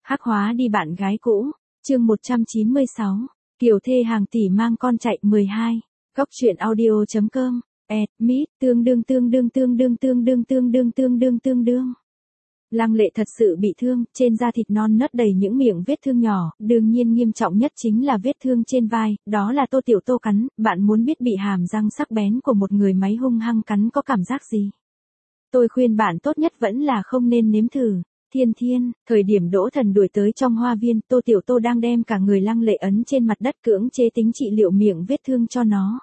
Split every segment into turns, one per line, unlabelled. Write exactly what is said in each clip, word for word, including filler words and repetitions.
Hắc hóa đi bạn gái cũ, chương một trăm chín mươi sáu, Kiều thê hàng tỷ mang con chạy mười hai, góc truyện audio.com, admit, tương đương tương đương tương đương tương đương tương đương tương đương tương đương. Lăng Lệ thật sự bị thương, trên da thịt non nớt đầy những miệng vết thương nhỏ, đương nhiên nghiêm trọng nhất chính là vết thương trên vai, đó là Tô Tiểu Tô cắn, bạn muốn biết bị hàm răng sắc bén của một người máy hung hăng cắn có cảm giác gì? Tôi khuyên bạn tốt nhất vẫn là không nên nếm thử. Thiên Thiên, thời điểm Đỗ Thần đuổi tới trong hoa viên, Tô Tiểu Tô đang đem cả người Lăng Lệ ấn trên mặt đất cưỡng chế tính trị liệu miệng vết thương cho nó.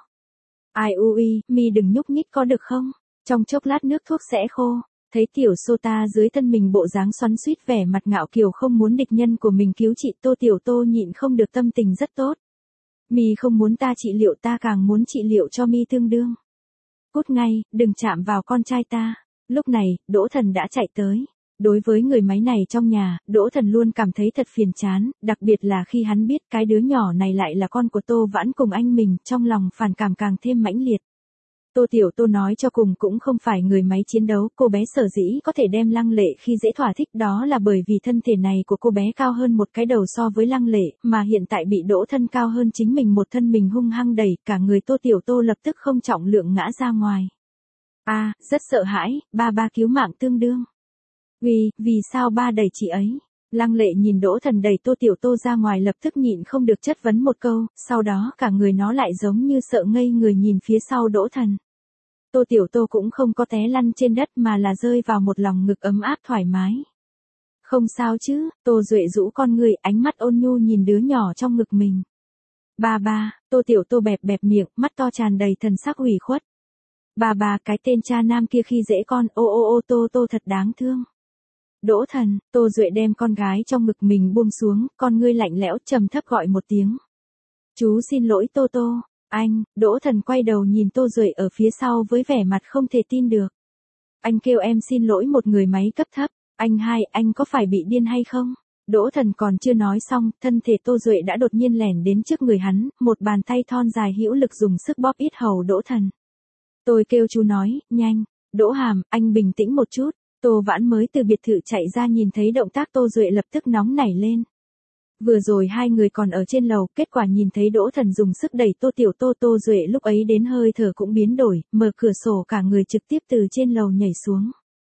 Ai ui, mi đừng nhúc nhích có được không? Trong chốc lát nước thuốc sẽ khô. Thấy tiểu Sota dưới thân mình bộ dáng xoắn xuýt vẻ mặt ngạo kiều không muốn địch nhân của mình cứu trị, Tô Tiểu Tô nhịn không được tâm tình rất tốt. Mi không muốn ta trị liệu, ta càng muốn trị liệu cho mi tương đương. Cút ngay, đừng chạm vào con trai ta. Lúc này, Đỗ Thần đã chạy tới. Đối với người máy này trong nhà, Đỗ Thần luôn cảm thấy thật phiền chán, đặc biệt là khi hắn biết cái đứa nhỏ này lại là con của Tô Vãn cùng anh mình, trong lòng phản cảm càng thêm mãnh liệt. Tô Tiểu Tô nói cho cùng cũng không phải người máy chiến đấu, cô bé sở dĩ có thể đem Lăng Lệ khi dễ thỏa thích đó là bởi vì thân thể này của cô bé cao hơn một cái đầu so với Lăng Lệ, mà hiện tại bị Đỗ Thân cao hơn chính mình một thân mình hung hăng đẩy, cả người Tô Tiểu Tô lập tức không trọng lượng ngã ra ngoài. A, à, rất sợ hãi, ba ba cứu mạng tương đương. Vì, vì sao ba đẩy chị ấy? Lăng Lệ nhìn Đỗ Thần đẩy Tô Tiểu Tô ra ngoài lập tức nhịn không được chất vấn một câu, sau đó cả người nó lại giống như sợ ngây người nhìn phía sau Đỗ Thần. Tô Tiểu Tô cũng không có té lăn trên đất mà là rơi vào một lòng ngực ấm áp thoải mái. Không sao chứ, Tô Duệ rũ con người, ánh mắt ôn nhu nhìn đứa nhỏ trong ngực mình. Ba ba, Tô Tiểu Tô bẹp bẹp miệng, mắt to tràn đầy thần sắc ủy khuất. Ba ba, cái tên cha nam kia khi dễ con, ô ô ô Tô Tô thật đáng thương. Đỗ Thần, Tô Duệ đem con gái trong ngực mình buông xuống, con ngươi lạnh lẽo trầm thấp gọi một tiếng. Chú xin lỗi Tô Tô, anh, Đỗ Thần quay đầu nhìn Tô Duệ ở phía sau với vẻ mặt không thể tin được. Anh kêu em xin lỗi một người máy cấp thấp, anh hai, anh có phải bị điên hay không? Đỗ Thần còn chưa nói xong, thân thể Tô Duệ đã đột nhiên lẻn đến trước người hắn, một bàn tay thon dài hữu lực dùng sức bóp yết hầu Đỗ Thần. Tôi kêu chú nói, nhanh, Đỗ Hàm, anh bình tĩnh một chút. Tô Vãn mới từ biệt thự chạy ra nhìn thấy động tác Tô Duệ lập tức nóng nảy lên. Vừa rồi hai người còn ở trên lầu, kết quả nhìn thấy Đỗ Thần dùng sức đẩy Tô Tiểu Tô, Tô Duệ lúc ấy đến hơi thở cũng biến đổi, mở cửa sổ cả người trực tiếp từ trên lầu nhảy xuống.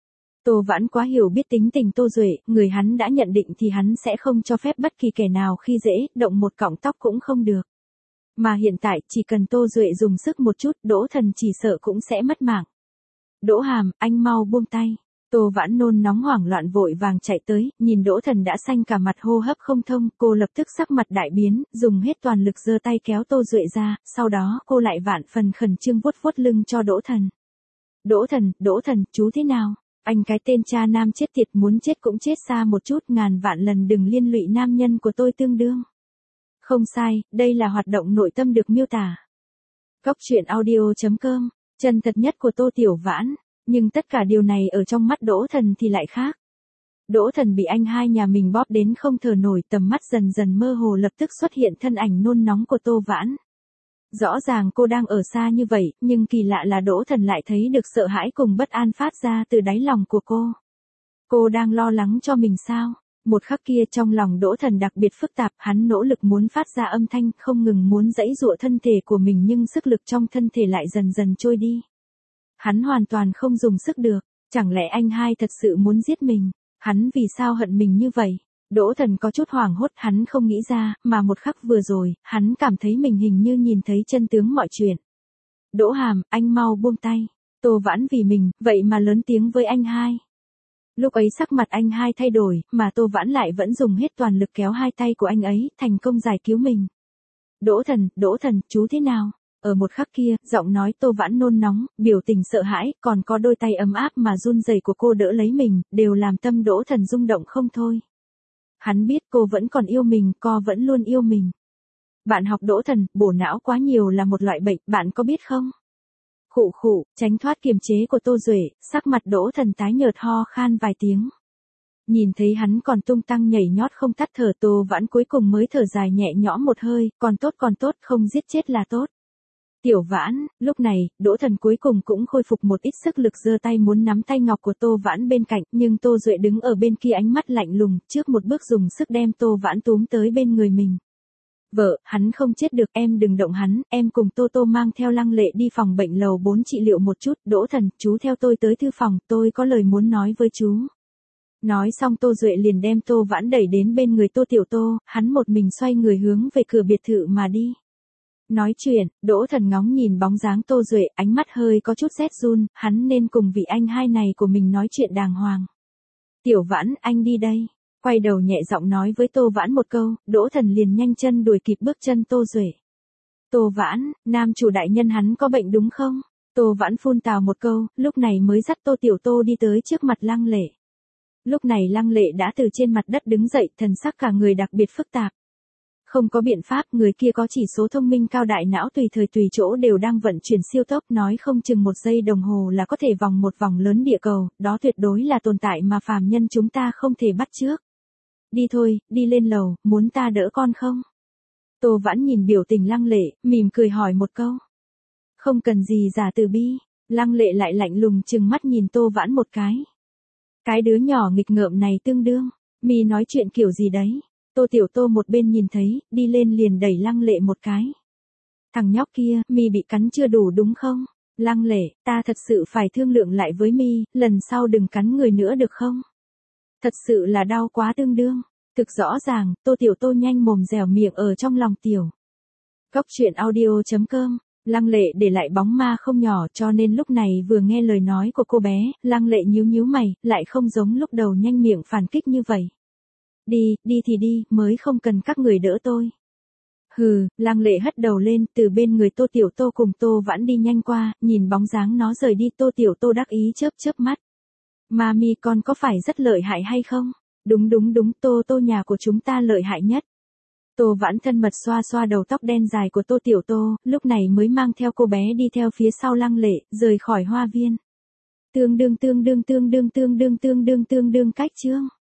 Tô Vãn quá hiểu biết tính tình Tô Duệ, người hắn đã nhận định thì hắn sẽ không cho phép bất kỳ kẻ nào khi dễ, động một cọng tóc cũng không được. Mà hiện tại, chỉ cần Tô Duệ dùng sức một chút, Đỗ Thần chỉ sợ cũng sẽ mất mạng. Đỗ Hàm, anh mau buông tay. Tô Vãn nôn nóng hoảng loạn vội vàng chạy tới, nhìn Đỗ Thần đã xanh cả mặt hô hấp không thông, cô lập tức sắc mặt đại biến, dùng hết toàn lực giơ tay kéo Tô Duệ ra, sau đó cô lại vạn phần khẩn trương vuốt vuốt lưng cho Đỗ Thần. Đỗ Thần, Đỗ Thần, chú thế nào? Anh cái tên cha nam chết tiệt muốn chết cũng chết xa một chút, ngàn vạn lần đừng liên lụy nam nhân của tôi tương đương. Không sai, đây là hoạt động nội tâm được miêu tả. Góc truyện audio.com, chân thật nhất của Tô Tiểu Vãn. Nhưng tất cả điều này ở trong mắt Đỗ Thần thì lại khác. Đỗ Thần bị anh hai nhà mình bóp đến không thở nổi, tầm mắt dần dần mơ hồ lập tức xuất hiện thân ảnh nôn nóng của Tô Vãn. Rõ ràng cô đang ở xa như vậy, nhưng kỳ lạ là Đỗ Thần lại thấy được sợ hãi cùng bất an phát ra từ đáy lòng của cô. Cô đang lo lắng cho mình sao? Một khắc kia trong lòng Đỗ Thần đặc biệt phức tạp, hắn nỗ lực muốn phát ra âm thanh, không ngừng muốn giãy giụa thân thể của mình nhưng sức lực trong thân thể lại dần dần trôi đi. Hắn hoàn toàn không dùng sức được, chẳng lẽ anh hai thật sự muốn giết mình, hắn vì sao hận mình như vậy? Đỗ Thần có chút hoảng hốt, hắn không nghĩ ra, mà một khắc vừa rồi, hắn cảm thấy mình hình như nhìn thấy chân tướng mọi chuyện. Đỗ Hàm, anh mau buông tay, Tô Vãn vì mình, vậy mà lớn tiếng với anh hai. Lúc ấy sắc mặt anh hai thay đổi, mà Tô Vãn lại vẫn dùng hết toàn lực kéo hai tay của anh ấy, thành công giải cứu mình. Đỗ Thần, Đỗ Thần, chú thế nào? Ở một khắc kia, giọng nói Tô Vãn nôn nóng, biểu tình sợ hãi, còn có đôi tay ấm áp mà run rẩy của cô đỡ lấy mình, đều làm tâm Đỗ Thần rung động không thôi. Hắn biết cô vẫn còn yêu mình, cô vẫn luôn yêu mình. Bạn học Đỗ Thần, bổ não quá nhiều là một loại bệnh, bạn có biết không? Khụ khụ, tránh thoát kiềm chế của Tô Duệ, sắc mặt Đỗ Thần tái nhợt ho khan vài tiếng. Nhìn thấy hắn còn tung tăng nhảy nhót không tắt thở, Tô Vãn cuối cùng mới thở dài nhẹ nhõm một hơi, còn tốt còn tốt, không giết chết là tốt. Tiểu Vãn, lúc này, Đỗ Thần cuối cùng cũng khôi phục một ít sức lực giơ tay muốn nắm tay ngọc của Tô Vãn bên cạnh, nhưng Tô Duệ đứng ở bên kia ánh mắt lạnh lùng, trước một bước dùng sức đem Tô Vãn túm tới bên người mình. Vợ, hắn không chết được, em đừng động hắn, em cùng Tô Tô mang theo Lăng Lệ đi phòng bệnh lầu bốn trị liệu một chút, Đỗ Thần, chú theo tôi tới thư phòng, tôi có lời muốn nói với chú. Nói xong Tô Duệ liền đem Tô Vãn đẩy đến bên người Tô Tiểu Tô, hắn một mình xoay người hướng về cửa biệt thự mà đi. Nói chuyện, Đỗ Thần ngóng nhìn bóng dáng Tô Duệ, ánh mắt hơi có chút rét run, hắn nên cùng vị anh hai này của mình nói chuyện đàng hoàng. Tiểu Vãn, anh đi đây. Quay đầu nhẹ giọng nói với Tô Vãn một câu, Đỗ Thần liền nhanh chân đuổi kịp bước chân Tô Duệ. Tô Vãn, nam chủ đại nhân hắn có bệnh đúng không? Tô Vãn phun tào một câu, lúc này mới dắt Tô Tiểu Tô đi tới trước mặt Lăng Lệ. Lúc này Lăng Lệ đã từ trên mặt đất đứng dậy, thần sắc cả người đặc biệt phức tạp. Không có biện pháp, người kia có chỉ số thông minh cao, đại não tùy thời tùy chỗ đều đang vận chuyển siêu tốc, nói không chừng một giây đồng hồ là có thể vòng một vòng lớn địa cầu, đó tuyệt đối là tồn tại mà phàm nhân chúng ta không thể bắt chước. Đi thôi, đi lên lầu, muốn ta đỡ con không? Tô Vãn nhìn biểu tình Lăng Lệ, mỉm cười hỏi một câu. Không cần gì giả từ bi, Lăng Lệ lại lạnh lùng chừng mắt nhìn Tô Vãn một cái. Cái đứa nhỏ nghịch ngợm này tương đương, mi nói chuyện kiểu gì đấy? Tô Tiểu Tô một bên nhìn thấy, đi lên liền đẩy Lăng Lệ một cái. Thằng nhóc kia, mi bị cắn chưa đủ đúng không? Lăng Lệ, ta thật sự phải thương lượng lại với mi, lần sau đừng cắn người nữa được không? Thật sự là đau quá tương đương. Thực rõ ràng, Tô Tiểu Tô nhanh mồm dẻo miệng ở trong lòng tiểu. Góc truyện audio chấm com, Lăng Lệ để lại bóng ma không nhỏ cho nên lúc này vừa nghe lời nói của cô bé, Lăng Lệ nhíu nhíu mày, lại không giống lúc đầu nhanh miệng phản kích như vậy. Đi, đi thì đi, mới không cần các người đỡ tôi. Hừ, Lăng Lệ hất đầu lên, từ bên người Tô Tiểu Tô cùng Tô Vãn đi nhanh qua, nhìn bóng dáng nó rời đi, Tô Tiểu Tô đắc ý chớp chớp mắt. Mami con có phải rất lợi hại hay không? Đúng đúng đúng, Tô Tô nhà của chúng ta lợi hại nhất. Tô Vãn thân mật xoa xoa đầu tóc đen dài của Tô Tiểu Tô, lúc này mới mang theo cô bé đi theo phía sau Lăng Lệ, rời khỏi hoa viên. Tương đương tương đương tương đương tương đương tương đương tương đương cách chương.